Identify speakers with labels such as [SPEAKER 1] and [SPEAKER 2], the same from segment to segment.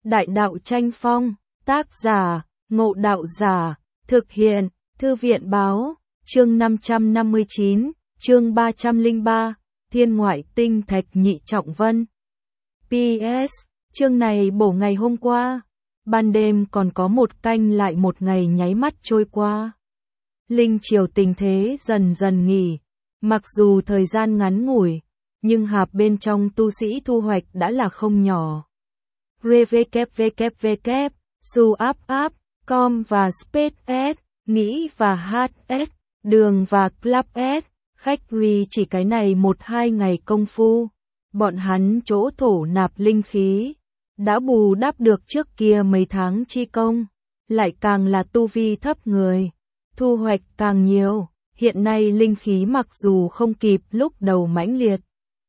[SPEAKER 1] Đại đạo tranh phong, tác giả, Ngộ Đạo Giả, thực hiện, Thư viện báo, chương 559, chương 303, Thiên Ngoại Tinh Thạch Nhị Trọng Vân. PS, chương này bổ ngày hôm qua, ban đêm còn có một canh lại một ngày nháy mắt trôi qua. Linh triều tình thế dần dần nghỉ, mặc dù thời gian ngắn ngủi, nhưng hạp bên trong tu sĩ thu hoạch đã là không nhỏ. www, suapp.com và SpaceX, nghĩ và HS, đường và Club S, khách ri chỉ cái này 1-2 ngày công phu. Bọn hắn chỗ thổ nạp linh khí, đã bù đắp được trước kia mấy tháng chi công, lại càng là tu vi thấp người, thu hoạch càng nhiều. Hiện nay linh khí mặc dù không kịp lúc đầu mãnh liệt,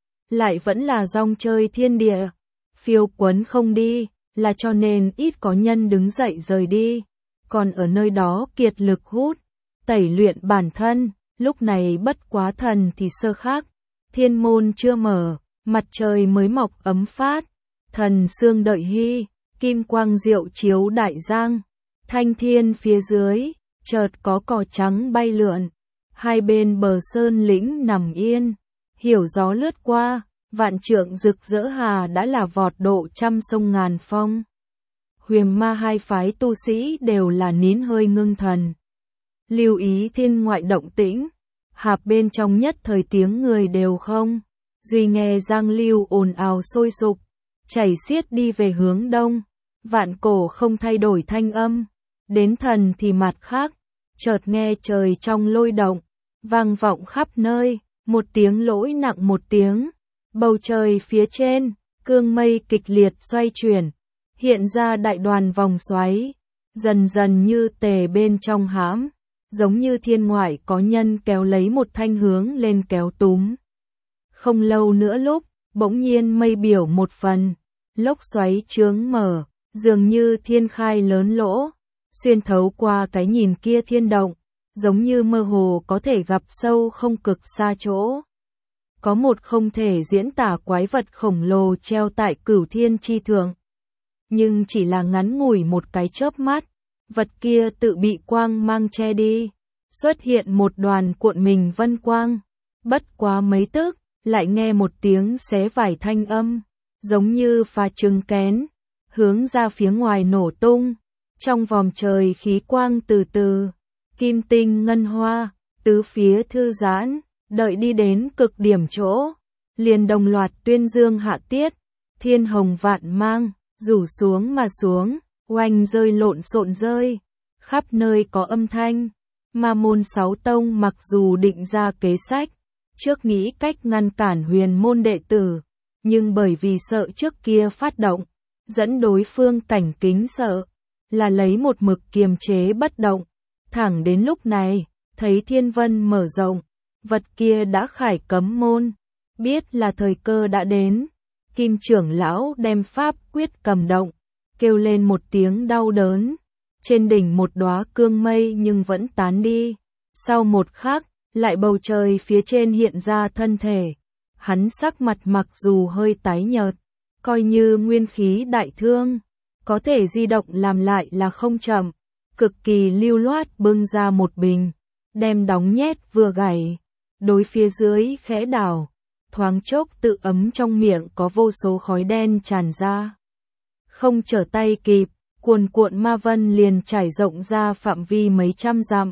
[SPEAKER 1] lại vẫn là dòng chơi thiên địa, phiêu quấn không đi, là cho nên ít có nhân đứng dậy rời đi, còn ở nơi đó kiệt lực hút, tẩy luyện bản thân. Lúc này bất quá thần thì sơ khác, thiên môn chưa mở, mặt trời mới mọc ấm phát, thần sương đợi hy, kim quang diệu chiếu đại giang, thanh thiên phía dưới, chợt có cỏ trắng bay lượn, hai bên bờ sơn lĩnh nằm yên, hiểu gió lướt qua, vạn trượng rực rỡ hà đã là vọt độ trăm sông ngàn phong. Huyền ma hai phái tu sĩ đều là nín hơi ngưng thần, lưu ý thiên ngoại động tĩnh, hạp bên trong nhất thời tiếng người đều không, duy nghe giang lưu ồn ào sôi sục, chảy xiết đi về hướng đông, vạn cổ không thay đổi thanh âm, đến thần thì mặt khác, chợt nghe trời trong lôi động, vang vọng khắp nơi, một tiếng lỗi nặng một tiếng, bầu trời phía trên, cương mây kịch liệt xoay chuyển, hiện ra đại đoàn vòng xoáy, dần dần như tề bên trong hãm, giống như thiên ngoại có nhân kéo lấy một thanh hướng lên kéo túm. Không lâu nữa lúc, bỗng nhiên mây biểu một phần, lốc xoáy chướng mở, dường như thiên khai lớn lỗ, xuyên thấu qua cái nhìn kia thiên động, giống như mơ hồ có thể gặp sâu không cực xa chỗ. Có một không thể diễn tả quái vật khổng lồ treo tại cửu thiên chi thượng. Nhưng chỉ là ngắn ngủi một cái chớp mắt, vật kia tự bị quang mang che đi, xuất hiện một đoàn cuộn mình vân quang. Bất quá mấy tức, lại nghe một tiếng xé vải thanh âm, giống như pha trứng kén, hướng ra phía ngoài nổ tung. Trong vòng trời khí quang từ từ, kim tinh ngân hoa, tứ phía thư giãn, đợi đi đến cực điểm chỗ, liền đồng loạt tuyên dương hạ tiết, thiên hồng vạn mang, rủ xuống mà xuống, oanh rơi lộn xộn rơi, khắp nơi có âm thanh. Ma môn sáu tông mặc dù định ra kế sách, trước nghĩ cách ngăn cản huyền môn đệ tử, nhưng bởi vì sợ trước kia phát động, dẫn đối phương cảnh kính sợ, là lấy một mực kiềm chế bất động. Thẳng đến lúc này, thấy thiên vân mở rộng, vật kia đã khải cấm môn, biết là thời cơ đã đến. Kim trưởng lão đem pháp quyết cầm động, kêu lên một tiếng đau đớn, trên đỉnh một đóa cương mây nhưng vẫn tán đi. Sau một khắc, lại bầu trời phía trên hiện ra thân thể, hắn sắc mặt mặc dù hơi tái nhợt, coi như nguyên khí đại thương, có thể di động làm lại là không chậm, cực kỳ lưu loát bưng ra một bình, đem đóng nhét vừa gảy, đối phía dưới khẽ đảo, thoáng chốc tự ấm trong miệng có vô số khói đen tràn ra. Không trở tay kịp, cuồn cuộn ma vân liền trải rộng ra phạm vi mấy trăm dặm.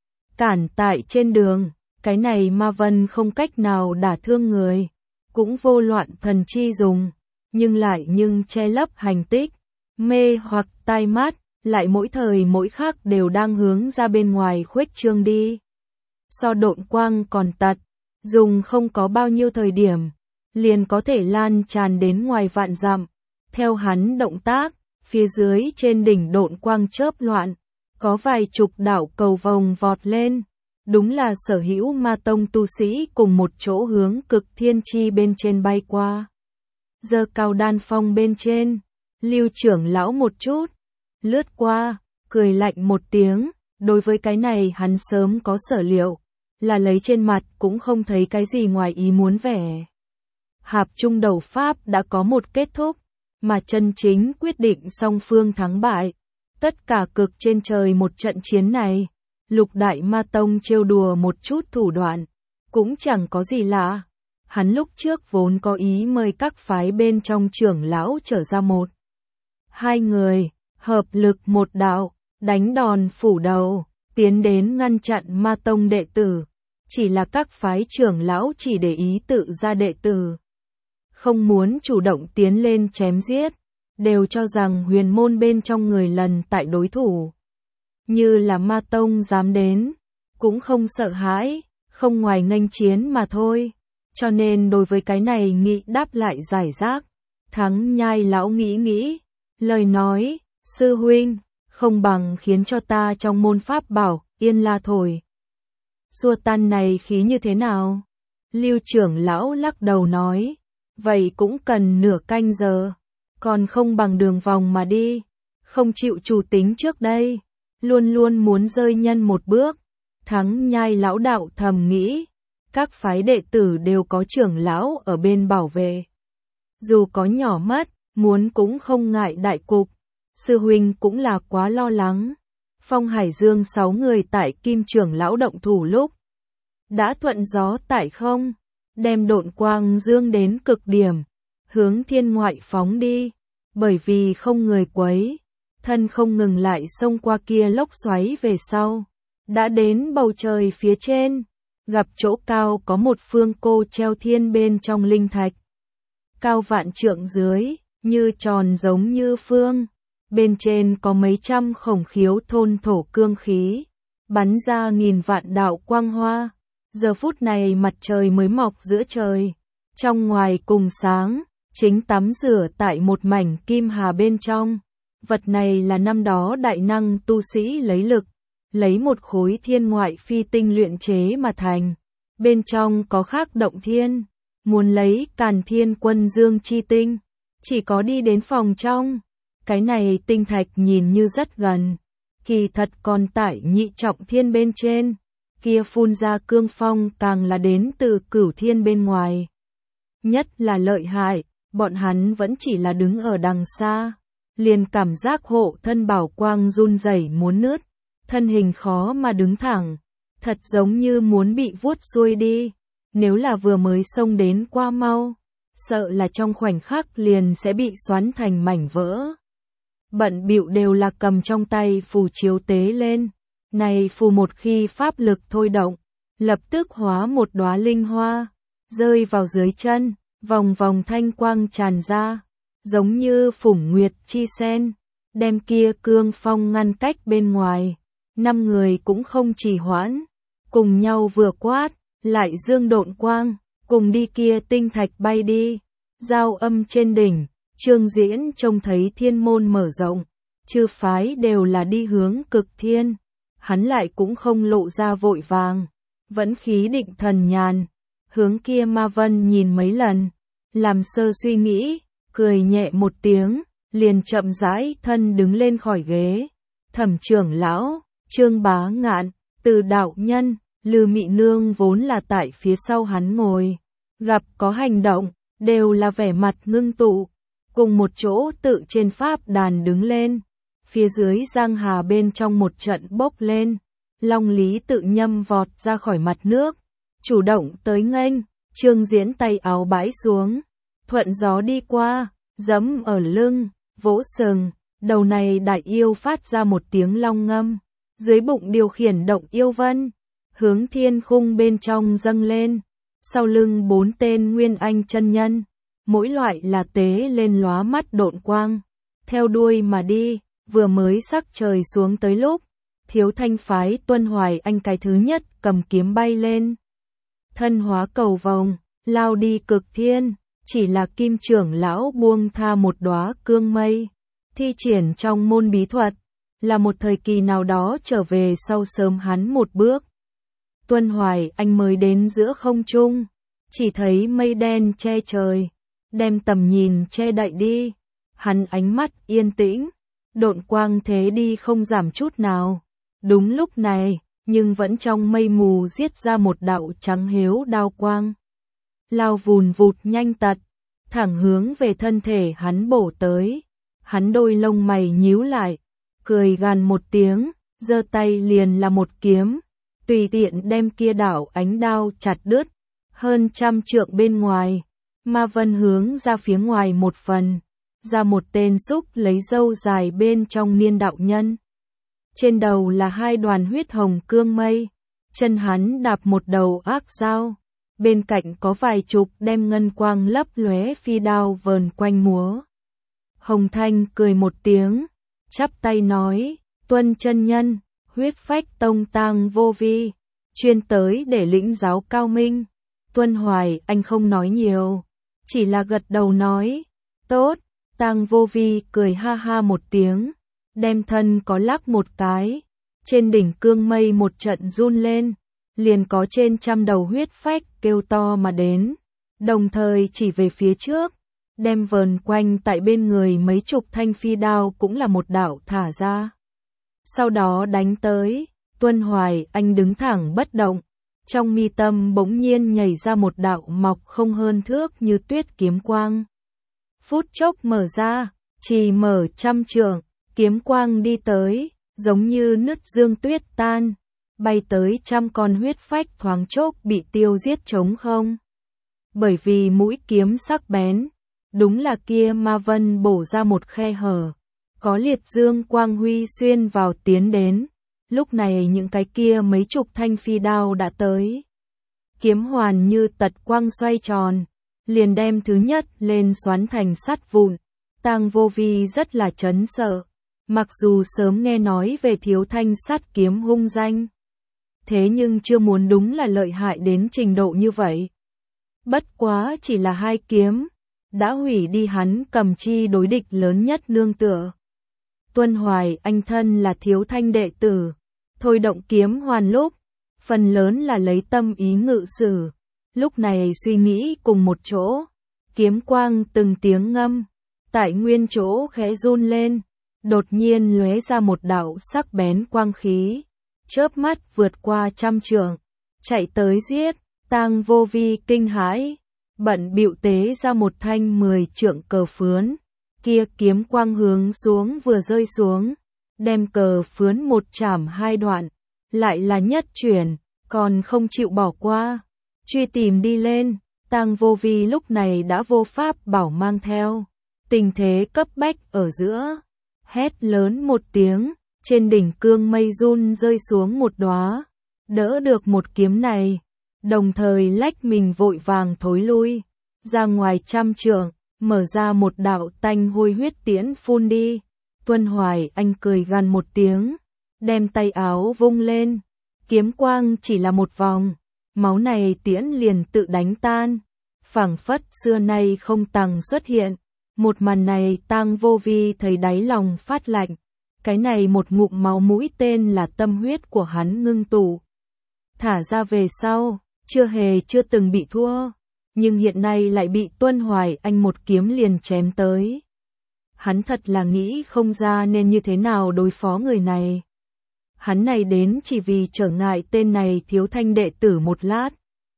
[SPEAKER 1] Cản tại trên đường, cái này ma vân không cách nào đả thương người, cũng vô loạn thần chi dùng, nhưng lại che lấp hành tích, mê hoặc tai mắt, lại mỗi thời mỗi khắc đều đang hướng ra bên ngoài khuếch trương đi. So độn quang còn tật, dùng không có bao nhiêu thời điểm, liền có thể lan tràn đến ngoài vạn dặm. Theo hắn động tác, phía dưới trên đỉnh độn quang chớp loạn, có vài chục đạo cầu vồng vọt lên. Đúng là sở hữu ma tông tu sĩ cùng một chỗ hướng cực thiên chi bên trên bay qua. Giơ cao đan phong bên trên, Lưu trưởng lão một chút, lướt qua, cười lạnh một tiếng, đối với cái này hắn sớm có sở liệu, là lấy trên mặt cũng không thấy cái gì ngoài ý muốn vẻ. Hạp trung đầu pháp đã có một kết thúc, mà chân chính quyết định song phương thắng bại. Tất cả cực trên trời một trận chiến này, Lục Đại Ma Tông trêu đùa một chút thủ đoạn, cũng chẳng có gì lạ. Hắn lúc trước vốn có ý mời các phái bên trong trưởng lão trở ra một. Hai người, hợp lực một đạo, đánh đòn phủ đầu, tiến đến ngăn chặn Ma Tông đệ tử. Chỉ là các phái trưởng lão chỉ để ý tự ra đệ tử, không muốn chủ động tiến lên chém giết, đều cho rằng huyền môn bên trong người lần tại đối thủ. Như là Ma Tông dám đến, cũng không sợ hãi, không ngoài nghênh chiến mà thôi. Cho nên đối với cái này nghị đáp lại giải rác. Thắng Nhai lão nghĩ, lời nói, sư huynh, không bằng khiến cho ta trong môn pháp bảo, yên la thổi. Xua tan này khí như thế nào? Lưu trưởng lão lắc đầu nói, vậy cũng cần nửa canh giờ, còn không bằng đường vòng mà đi, không chịu chủ tính trước đây, luôn luôn muốn rơi nhân một bước. Thắng Nhai lão đạo thầm nghĩ, các phái đệ tử đều có trưởng lão ở bên bảo vệ. Dù có nhỏ mất, muốn cũng không ngại đại cục, sư huynh cũng là quá lo lắng. Phong Hải Dương 6 người tại Kim trưởng lão động thủ lúc đã thuận gió tại không, đem độn quang dương đến cực điểm, hướng thiên ngoại phóng đi, bởi vì không người quấy, thân không ngừng lại xông qua kia lốc xoáy về sau, đã đến bầu trời phía trên, gặp chỗ cao có một phương cô treo thiên bên trong linh thạch, cao vạn trượng dưới, như tròn giống như phương. Bên trên có mấy trăm khổng khiếu thôn thổ cương khí, bắn ra nghìn vạn đạo quang hoa. Giờ phút này mặt trời mới mọc giữa trời, trong ngoài cùng sáng, chính tắm rửa tại một mảnh kim hà bên trong. Vật này là năm đó đại năng tu sĩ lấy lực, lấy một khối thiên ngoại phi tinh luyện chế mà thành. Bên trong có khắc động thiên, muốn lấy Càn Thiên Quân Dương chi tinh, chỉ có đi đến phòng trong. Cái này tinh thạch nhìn như rất gần, kỳ thật còn tại nhị trọng thiên bên trên, kia phun ra cương phong càng là đến từ cửu thiên bên ngoài. Nhất là lợi hại, bọn hắn vẫn chỉ là đứng ở đằng xa, liền cảm giác hộ thân bảo quang run rẩy muốn nứt, thân hình khó mà đứng thẳng, thật giống như muốn bị vuốt xuôi đi, nếu là vừa mới xông đến qua mau, sợ là trong khoảnh khắc liền sẽ bị xoắn thành mảnh vỡ. Bận bịu đều là cầm trong tay phù chiếu tế lên, này phù một khi pháp lực thôi động, lập tức hóa một đóa linh hoa, rơi vào dưới chân, vòng vòng thanh quang tràn ra, giống như phủng nguyệt chi sen, đem kia cương phong ngăn cách bên ngoài. 5 người cũng không trì hoãn, cùng nhau vừa quát, lại dương độn quang, cùng đi kia tinh thạch bay đi, giao âm trên đỉnh. Trương Diễn trông thấy thiên môn mở rộng, chư phái đều là đi hướng cực thiên, hắn lại cũng không lộ ra vội vàng, vẫn khí định thần nhàn, hướng kia Ma Vân nhìn mấy lần, làm sơ suy nghĩ, cười nhẹ một tiếng, liền chậm rãi thân đứng lên khỏi ghế. Thẩm trưởng lão, Trương Bá Ngạn, Từ đạo nhân, Lư Mị Nương vốn là tại phía sau hắn ngồi, gặp có hành động, đều là vẻ mặt ngưng tụ. Cùng một chỗ tự trên pháp đàn đứng lên, phía dưới giang hà bên trong một trận bốc lên, Long Lý tự nhâm vọt ra khỏi mặt nước, chủ động tới nghênh, Trương Diễn tay áo bãi xuống, thuận gió đi qua, giẫm ở lưng, vỗ sừng, đầu này đại yêu phát ra một tiếng long ngâm, dưới bụng điều khiển động yêu vân, hướng thiên khung bên trong dâng lên, sau lưng 4 tên nguyên anh chân nhân. Mỗi loại là tế lên lóa mắt độn quang, theo đuôi mà đi, vừa mới sắc trời xuống tới lúc, Thiếu Thanh phái Tuân Hoài Anh cái thứ nhất cầm kiếm bay lên. Thân hóa cầu vồng, lao đi cực thiên, chỉ là Kim trưởng lão buông tha một đóa cương mây, thi triển trong môn bí thuật, là một thời kỳ nào đó trở về sau sớm hắn một bước. Tuân Hoài Anh mới đến giữa không trung, chỉ thấy mây đen che trời, đem tầm nhìn che đậy đi, hắn ánh mắt yên tĩnh, độn quang thế đi không giảm chút nào. Đúng lúc này, nhưng vẫn trong mây mù giết ra một đạo trắng hiếu đao quang. Lao vùn vụt nhanh tật, thẳng hướng về thân thể hắn bổ tới. Hắn đôi lông mày nhíu lại, cười gằn một tiếng, giơ tay liền là một kiếm, tùy tiện đem kia đạo ánh đao chặt đứt, hơn 100 trượng bên ngoài. Ma Vân hướng ra phía ngoài một phần, ra một tên xúc lấy râu dài bên trong niên đạo nhân. Trên đầu là 2 đoàn huyết hồng cương mây, chân hắn đạp một đầu ác dao, bên cạnh có vài chục đem ngân quang lấp lóe phi đao vờn quanh múa. Hồng Thanh cười một tiếng, chắp tay nói, Tuân chân nhân, huyết phách tông Tang Vô Vi, chuyên tới để lĩnh giáo cao minh. Tuân Hoài Anh không nói nhiều, chỉ là gật đầu nói, tốt. Tang Vô Vi cười ha ha một tiếng, đem thân có lắc một cái, trên đỉnh cương mây một trận run lên, liền có trên 100 đầu huyết phách kêu to mà đến, đồng thời chỉ về phía trước, đem vờn quanh tại bên người mấy chục thanh phi đao cũng là một đạo thả ra. Sau đó đánh tới, Tuân Hoài Anh đứng thẳng bất động, trong mi tâm bỗng nhiên nhảy ra một đạo mọc không hơn thước như tuyết kiếm quang. Phút chốc mở ra, chỉ mở 100 trượng, kiếm quang đi tới, giống như nứt dương tuyết tan, bay tới 100 con huyết phách thoáng chốc bị tiêu giết trống không. Bởi vì mũi kiếm sắc bén, đúng là kia Ma Vân bổ ra một khe hở, có liệt dương quang huy xuyên vào tiến đến. Lúc này những cái kia mấy chục thanh phi đao đã tới. Kiếm hoàn như tật quang xoay tròn, liền đem thứ nhất lên xoắn thành sắt vụn. Tang Vô Vi rất là chấn sợ, mặc dù sớm nghe nói về Thiếu Thanh sắt kiếm hung danh, thế nhưng chưa muốn đúng là lợi hại đến trình độ như vậy. Bất quá chỉ là 2 kiếm, đã hủy đi hắn cầm chi đối địch lớn nhất nương tựa. Tuân Hoài Anh thân là Thiếu Thanh đệ tử, thôi động kiếm hoàn lúc, phần lớn là lấy tâm ý ngự sử. Lúc này suy nghĩ cùng một chỗ, kiếm quang từng tiếng ngâm, tại nguyên chỗ khẽ run lên, đột nhiên lóe ra một đạo sắc bén quang khí, chớp mắt vượt qua 100 trượng, chạy tới giết. Tang Vô Vi kinh hãi, bận bịu tế ra một thanh 10 trượng cờ phướn, kia kiếm quang hướng xuống vừa rơi xuống, đem cờ phướn một chảm 2 đoạn, lại là nhất chuyển, còn không chịu bỏ qua, truy tìm đi lên. Tang Vô Vi lúc này đã vô pháp bảo mang theo, tình thế cấp bách ở giữa, hét lớn một tiếng, trên đỉnh cương mây run rơi xuống một đóa, đỡ được một kiếm này, đồng thời lách mình vội vàng thối lui, ra ngoài 100 trượng, mở ra một đạo tanh hôi huyết tiễn phun đi. Tuân Hoài Anh cười gằn một tiếng, đem tay áo vung lên, kiếm quang chỉ là một vòng, máu này tiễn liền tự đánh tan, phảng phất xưa nay không tằng xuất hiện. Một màn này Tang Vô Vi thấy đáy lòng phát lạnh, cái này một ngụm máu mũi tên là tâm huyết của hắn ngưng tụ. Thả ra về sau, chưa từng bị thua, nhưng hiện nay lại bị Tuân Hoài Anh một kiếm liền chém tới. Hắn thật là nghĩ không ra nên như thế nào đối phó người này. Hắn này đến chỉ vì trở ngại tên này Thiếu Thanh đệ tử một lát.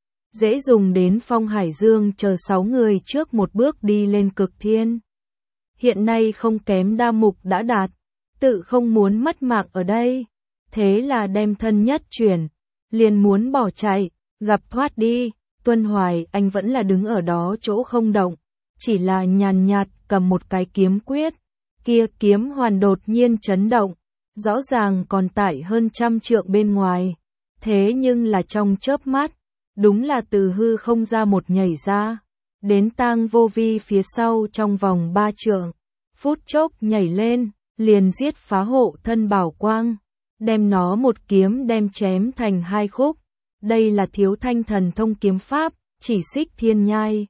[SPEAKER 1] Dễ dùng đến Phong Hải Dương chờ 6 người trước một bước đi lên cực thiên. Hiện nay không kém đa mục đã đạt, tự không muốn mất mạng ở đây. Thế là đem thân nhất chuyển, liền muốn bỏ chạy, gặp thoát đi. Tuân Hoài Anh vẫn là đứng ở đó chỗ không động, chỉ là nhàn nhạt cầm một cái kiếm quyết. Kia kiếm hoàn đột nhiên chấn động, rõ ràng còn tại hơn 100 trượng bên ngoài. Thế nhưng là trong chớp mắt, đúng là từ hư không ra một nhảy ra, đến Tang Vô Vi phía sau trong vòng 3 trượng, phút chốc nhảy lên, liền giết phá hộ thân bảo quang, đem nó một kiếm đem chém thành 2 khúc. Đây là Thiếu Thanh thần thông kiếm pháp, chỉ xích thiên nhai.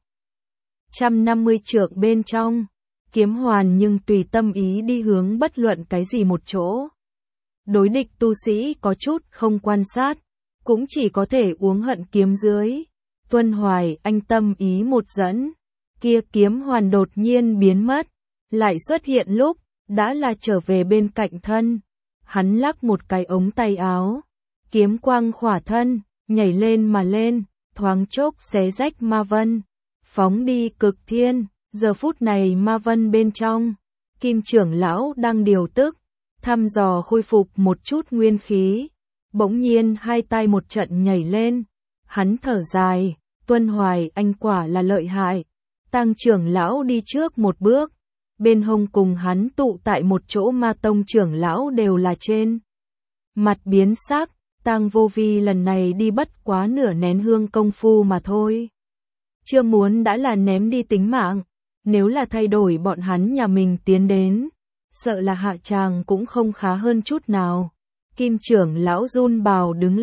[SPEAKER 1] 150 trượng bên trong, kiếm hoàn nhưng tùy tâm ý đi hướng bất luận cái gì một chỗ. Đối địch tu sĩ có chút không quan sát, cũng chỉ có thể uống hận kiếm dưới. Tuân Hoài Anh tâm ý một dẫn, kia kiếm hoàn đột nhiên biến mất, lại xuất hiện lúc, đã là trở về bên cạnh thân. Hắn lắc một cái ống tay áo, kiếm quang khỏa thân, nhảy lên mà lên, thoáng chốc xé rách ma vân, phóng đi cực thiên. Giờ phút này Ma Vân bên trong, Kim trưởng lão đang điều tức, thăm dò khôi phục một chút nguyên khí. Bỗng nhiên hai tay một trận nhảy lên, hắn thở dài, Tuân Hoài anh quả là lợi hại. Tang trưởng lão đi trước một bước, bên hông cùng hắn tụ tại một chỗ Ma Tông trưởng lão đều là trên mặt biến sắc. Tang Vô Vi lần này đi bất quá nửa nén hương công phu mà thôi. Chưa muốn đã là ném đi tính mạng, nếu là thay đổi bọn hắn nhà mình tiến đến, sợ là hạ tràng cũng không khá hơn chút nào. Kim trưởng lão run bào đứng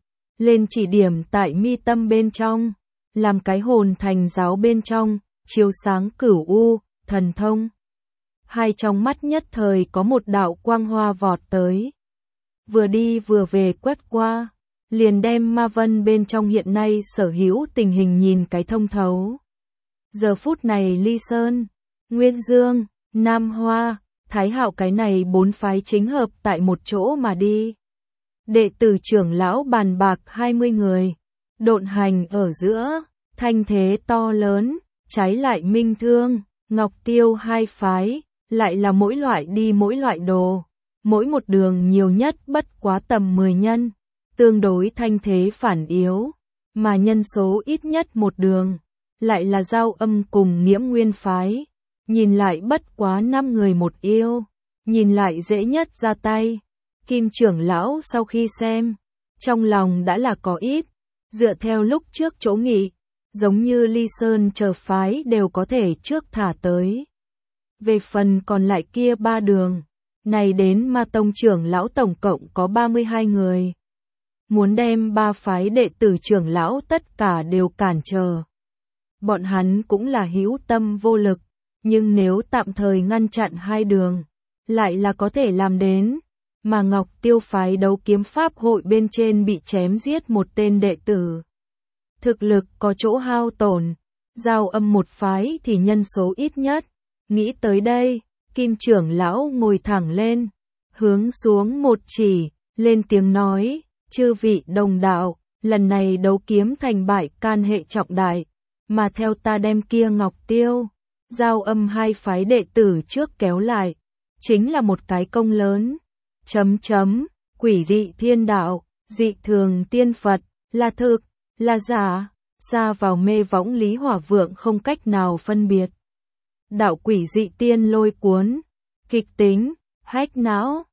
[SPEAKER 1] lên chỉ điểm tại mi tâm bên trong, làm cái hồn thành giáo bên trong, chiếu sáng cửu u, thần thông. Hai trong mắt nhất thời có một đạo quang hoa vọt tới. Vừa đi vừa về quét qua, liền đem Ma Vân bên trong hiện nay sở hữu tình hình nhìn cái thông thấu. Giờ phút này Ly Sơn, Nguyên Dương, Nam Hoa, Thái Hạo cái này bốn phái chính hợp tại một chỗ mà đi. Đệ tử trưởng lão bàn bạc 20 người, độn hành ở giữa, thanh thế to lớn, trái lại Minh Thương, Ngọc Tiêu hai phái, lại là mỗi loại đi mỗi loại đồ, mỗi một đường nhiều nhất bất quá tầm 10 nhân, tương đối thanh thế phản yếu, mà nhân số ít nhất một đường, lại là Giao Âm cùng Nghiễm Nguyên phái, nhìn lại bất quá 5 người một yêu, nhìn lại dễ nhất ra tay. Kim trưởng lão sau khi xem, trong lòng đã là có ít, dựa theo lúc trước chỗ nghị, giống như Ly Sơn chờ phái đều có thể trước thả tới. Về phần còn lại kia ba đường, này đến Ma Tông trưởng lão tổng cộng có 32 người. Muốn đem ba phái đệ tử trưởng lão tất cả đều cản trở. Bọn hắn cũng là hữu tâm vô lực, nhưng nếu tạm thời ngăn chặn hai đường, lại là có thể làm đến. Mà Ngọc Tiêu phái đấu kiếm pháp hội bên trên bị chém giết một tên đệ tử. Thực lực có chỗ hao tổn, Giao Âm một phái thì nhân số ít nhất. Nghĩ tới đây, Kim trưởng lão ngồi thẳng lên, hướng xuống một chỉ, lên tiếng nói, chư vị đồng đạo, lần này đấu kiếm thành bại can hệ trọng đại, mà theo ta đem kia Ngọc Tiêu, Giao Âm hai phái đệ tử trước kéo lại, chính là một cái công lớn. Quỷ dị thiên đạo, dị thường tiên Phật, là thực, là giả, xa vào mê võng Lý Hỏa Vượng không cách nào phân biệt. Đạo quỷ dị tiên lôi cuốn, kịch tính, hách não,